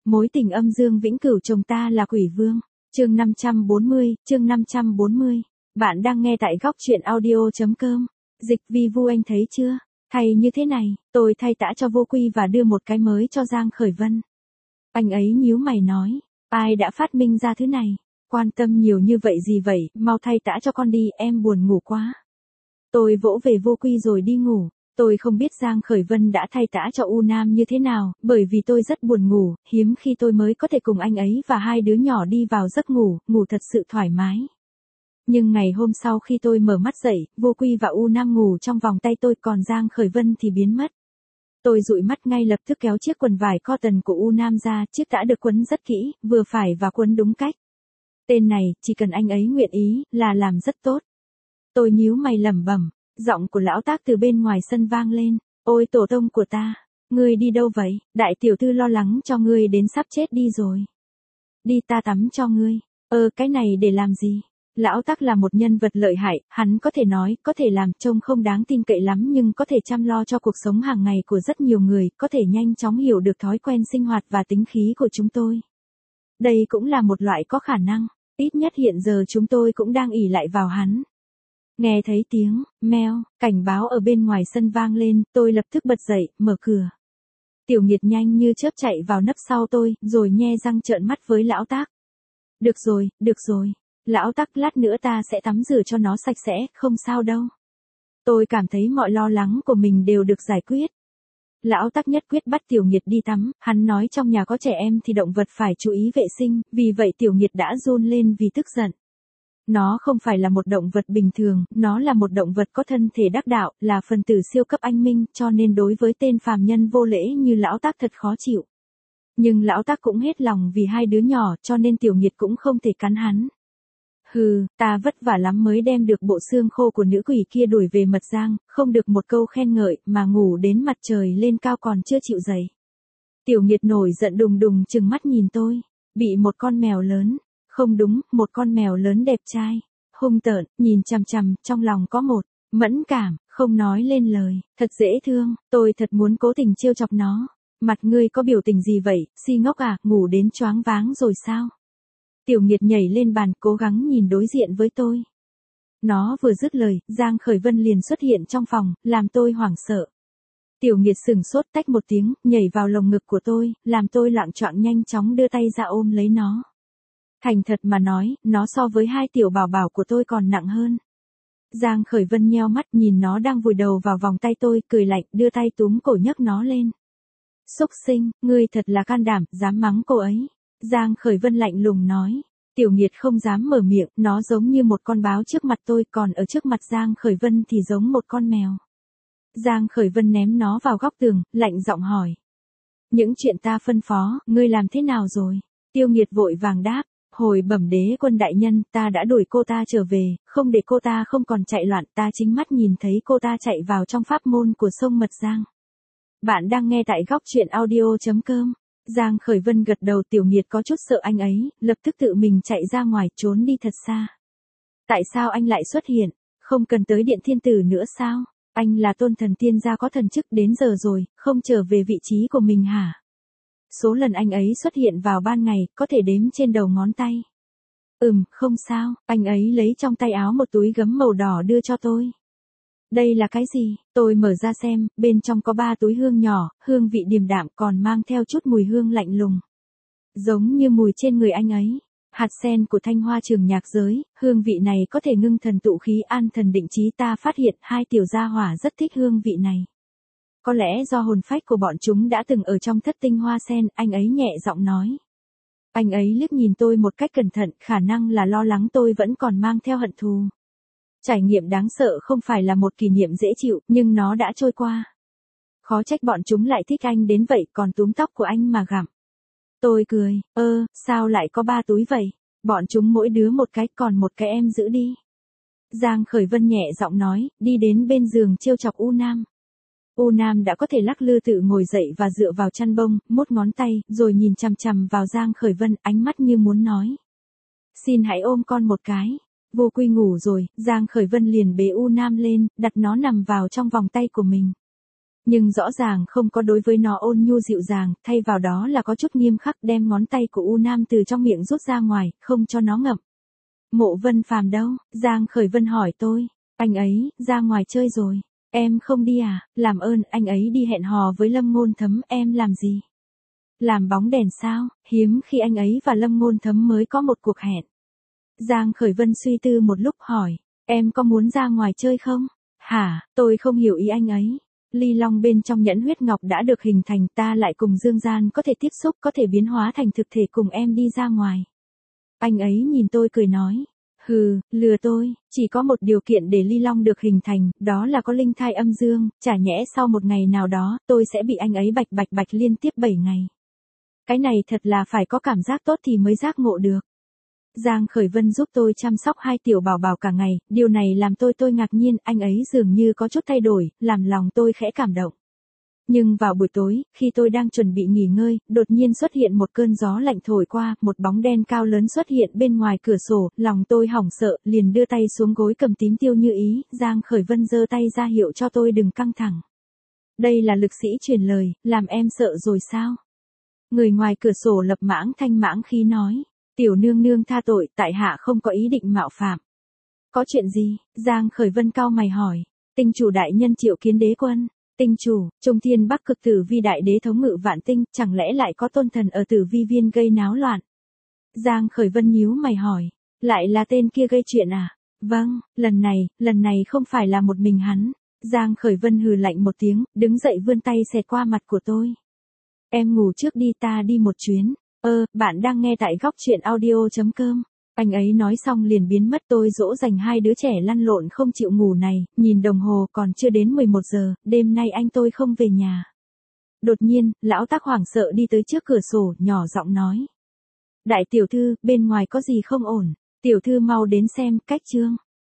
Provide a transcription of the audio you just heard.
Mối tình âm dương vĩnh cửu chồng ta là quỷ vương. Chương 540. Bạn đang nghe tại góc truyện audio.com. Dịch vi vu anh thấy chưa? Thay như thế này, tôi thay tã cho Vô Quy và đưa một cái mới cho Giang Khởi Vân. Anh ấy nhíu mày nói, ai đã phát minh ra thứ này? Quan tâm nhiều như vậy gì vậy, mau thay tã cho con đi, em buồn ngủ quá. Tôi vỗ về Vô Quy rồi đi ngủ. Tôi không biết Giang Khởi Vân đã thay tã cho U Nam như thế nào, bởi vì tôi rất buồn ngủ, hiếm khi tôi mới có thể cùng anh ấy và hai đứa nhỏ đi vào giấc ngủ, ngủ thật sự thoải mái. Nhưng ngày hôm sau khi tôi mở mắt dậy, Vô Quy và U Nam ngủ trong vòng tay tôi, còn Giang Khởi Vân thì biến mất. Tôi dụi mắt ngay lập tức kéo chiếc quần vải cotton của U Nam ra, chiếc tã được quấn rất kỹ, vừa phải và quấn đúng cách. Tên này, chỉ cần anh ấy nguyện ý, là làm rất tốt. Tôi nhíu mày lẩm bẩm. Giọng của lão Tác từ bên ngoài sân vang lên, ôi tổ tông của ta, ngươi đi đâu vậy, đại tiểu thư lo lắng cho ngươi đến sắp chết đi rồi. Đi ta tắm cho ngươi, cái này để làm gì? Lão Tác là một nhân vật lợi hại, hắn có thể nói, có thể làm, trông không đáng tin cậy lắm nhưng có thể chăm lo cho cuộc sống hàng ngày của rất nhiều người, có thể nhanh chóng hiểu được thói quen sinh hoạt và tính khí của chúng tôi. Đây cũng là một loại có khả năng, ít nhất hiện giờ chúng tôi cũng đang ỷ lại vào hắn. Nghe thấy tiếng, meo, cảnh báo ở bên ngoài sân vang lên, tôi lập tức bật dậy, mở cửa. Tiểu Nghiệt nhanh như chớp chạy vào nấp sau tôi, rồi nhe răng trợn mắt với lão Tác. Được rồi, lão Tác, lát nữa ta sẽ tắm rửa cho nó sạch sẽ, không sao đâu. Tôi cảm thấy mọi lo lắng của mình đều được giải quyết. Lão Tác nhất quyết bắt Tiểu Nghiệt đi tắm, hắn nói trong nhà có trẻ em thì động vật phải chú ý vệ sinh, vì vậy Tiểu Nghiệt đã run lên vì tức giận. Nó không phải là một động vật bình thường, nó là một động vật có thân thể đắc đạo, là phần tử siêu cấp anh minh, cho nên đối với tên phàm nhân vô lễ như lão Tác thật khó chịu. Nhưng lão Tác cũng hết lòng vì hai đứa nhỏ, cho nên Tiểu Nghiệt cũng không thể cắn hắn. Hừ, ta vất vả lắm mới đem được bộ xương khô của nữ quỷ kia đuổi về Mật Giang, không được một câu khen ngợi, mà ngủ đến mặt trời lên cao còn chưa chịu dậy. Tiểu Nghiệt nổi giận đùng đùng trừng mắt nhìn tôi, bị một con mèo lớn. Không đúng, một con mèo lớn đẹp trai, hung tợn, nhìn chằm chằm, trong lòng có một mẫn cảm, không nói lên lời, thật dễ thương, tôi thật muốn cố tình trêu chọc nó. Mặt ngươi có biểu tình gì vậy, si ngốc à, ngủ đến choáng váng rồi sao? Tiểu Nghiệt nhảy lên bàn, cố gắng nhìn đối diện với tôi. Nó vừa dứt lời, Giang Khởi Vân liền xuất hiện trong phòng, làm tôi hoảng sợ. Tiểu Nghiệt sừng sốt, tách một tiếng, nhảy vào lồng ngực của tôi, làm tôi loạng choạng nhanh chóng đưa tay ra ôm lấy nó. Thành thật mà nói, nó so với hai tiểu bảo bảo của tôi còn nặng hơn. Giang Khởi Vân nheo mắt nhìn nó đang vùi đầu vào vòng tay tôi, cười lạnh, đưa tay túm cổ nhấc nó lên. Xúc sinh, ngươi thật là can đảm, dám mắng cô ấy. Giang Khởi Vân lạnh lùng nói. Tiểu Nghiệt không dám mở miệng, nó giống như một con báo trước mặt tôi, còn ở trước mặt Giang Khởi Vân thì giống một con mèo. Giang Khởi Vân ném nó vào góc tường, lạnh giọng hỏi. Những chuyện ta phân phó, ngươi làm thế nào rồi? Tiêu Nghiệt vội vàng đáp. Hồi bẩm đế quân đại nhân, ta đã đuổi cô ta trở về, không để cô ta không còn chạy loạn, ta chính mắt nhìn thấy cô ta chạy vào trong pháp môn của sông Mật Giang. Bạn đang nghe tại góc truyện audio.com. Giang Khởi Vân gật đầu. Tiểu Nghiệt có chút sợ anh ấy, lập tức tự mình chạy ra ngoài, trốn đi thật xa. Tại sao anh lại xuất hiện? Không cần tới Điện Thiên Tử nữa sao? Anh là tôn thần tiên gia có thần chức, đến giờ rồi, không trở về vị trí của mình hả? Số lần anh ấy xuất hiện vào ban ngày, có thể đếm trên đầu ngón tay. Không sao, anh ấy lấy trong tay áo một túi gấm màu đỏ đưa cho tôi. Đây là cái gì? Tôi mở ra xem, bên trong có 3 túi hương nhỏ, hương vị điềm đạm còn mang theo chút mùi hương lạnh lùng. Giống như mùi trên người anh ấy. Hạt sen của Thanh Hoa Trường Nhạc Giới, hương vị này có thể ngưng thần tụ khí, an thần định trí. Ta phát hiện hai tiểu gia hỏa rất thích hương vị này. Có lẽ do hồn phách của bọn chúng đã từng ở trong thất tinh hoa sen, anh ấy nhẹ giọng nói. Anh ấy liếc nhìn tôi một cách cẩn thận, khả năng là lo lắng tôi vẫn còn mang theo hận thù. Trải nghiệm đáng sợ không phải là một kỷ niệm dễ chịu, nhưng nó đã trôi qua. Khó trách bọn chúng lại thích anh đến vậy, còn túm tóc của anh mà gặm. Tôi cười, sao lại có 3 túi vậy? Bọn chúng mỗi đứa một cái, còn một cái em giữ đi. Giang Khởi Vân nhẹ giọng nói, đi đến bên giường trêu chọc U Nam. U Nam đã có thể lắc lư tự ngồi dậy và dựa vào chăn bông, mốt ngón tay, rồi nhìn chằm chằm vào Giang Khởi Vân, ánh mắt như muốn nói. Xin hãy ôm con một cái. Vô Quy ngủ rồi, Giang Khởi Vân liền bế U Nam lên, đặt nó nằm vào trong vòng tay của mình. Nhưng rõ ràng không có đối với nó ôn nhu dịu dàng, thay vào đó là có chút nghiêm khắc, đem ngón tay của U Nam từ trong miệng rút ra ngoài, không cho nó ngậm. Mộ Vân Phàm đâu? Giang Khởi Vân hỏi tôi. Anh ấy, ra ngoài chơi rồi. Em không đi à? Làm ơn, anh ấy đi hẹn hò với Lâm Ngôn Thấm, em làm gì? Làm bóng đèn sao? Hiếm khi anh ấy và Lâm Ngôn Thấm mới có một cuộc hẹn. Giang Khởi Vân suy tư một lúc hỏi, em có muốn ra ngoài chơi không? Hả, tôi không hiểu ý anh ấy. Ly long bên trong nhẫn huyết ngọc đã được hình thành, ta lại cùng dương gian có thể tiếp xúc, có thể biến hóa thành thực thể cùng em đi ra ngoài. Anh ấy nhìn tôi cười nói, hừ, lừa tôi, chỉ có một điều kiện để ly long được hình thành, đó là có linh thai âm dương, chả nhẽ sau một ngày nào đó, tôi sẽ bị anh ấy bạch bạch liên tiếp 7 ngày. Cái này thật là phải có cảm giác tốt thì mới giác ngộ được. Giang Khởi Vân giúp tôi chăm sóc hai tiểu bảo bảo cả ngày, điều này làm tôi ngạc nhiên, anh ấy dường như có chút thay đổi, làm lòng tôi khẽ cảm động. Nhưng vào buổi tối, khi tôi đang chuẩn bị nghỉ ngơi, đột nhiên xuất hiện một cơn gió lạnh thổi qua, một bóng đen cao lớn xuất hiện bên ngoài cửa sổ, lòng tôi hỏng sợ, liền đưa tay xuống gối cầm tím tiêu như ý, Giang Khởi Vân giơ tay ra hiệu cho tôi đừng căng thẳng. Đây là lực sĩ truyền lời, làm em sợ rồi sao? Người ngoài cửa sổ lập mãng thanh mãng khí nói. Tiểu nương nương tha tội, tại hạ không có ý định mạo phạm. Có chuyện gì? Giang Khởi Vân cau mày hỏi. Tinh chủ đại nhân triệu kiến đế quân. Tinh chủ, Trung Thiên Bắc Cực Tử Vi đại đế thống ngự vạn tinh, chẳng lẽ lại có tôn thần ở Tử Vi viên gây náo loạn? Giang Khởi Vân nhíu mày hỏi. Lại là tên kia gây chuyện à? Vâng, lần này không phải là một mình hắn. Giang Khởi Vân hừ lạnh một tiếng, đứng dậy vươn tay xẹt qua mặt của tôi. Em ngủ trước đi, ta đi một chuyến. Bạn đang nghe tại góc truyện audio.com. Anh ấy nói xong liền biến mất, tôi dỗ dành hai đứa trẻ lăn lộn không chịu ngủ này, nhìn đồng hồ còn chưa đến 11 giờ, đêm nay anh tôi không về nhà. Đột nhiên, lão tác hoảng sợ đi tới trước cửa sổ, nhỏ giọng nói. Đại tiểu thư, bên ngoài có gì không ổn, tiểu thư mau đến xem, cách chương.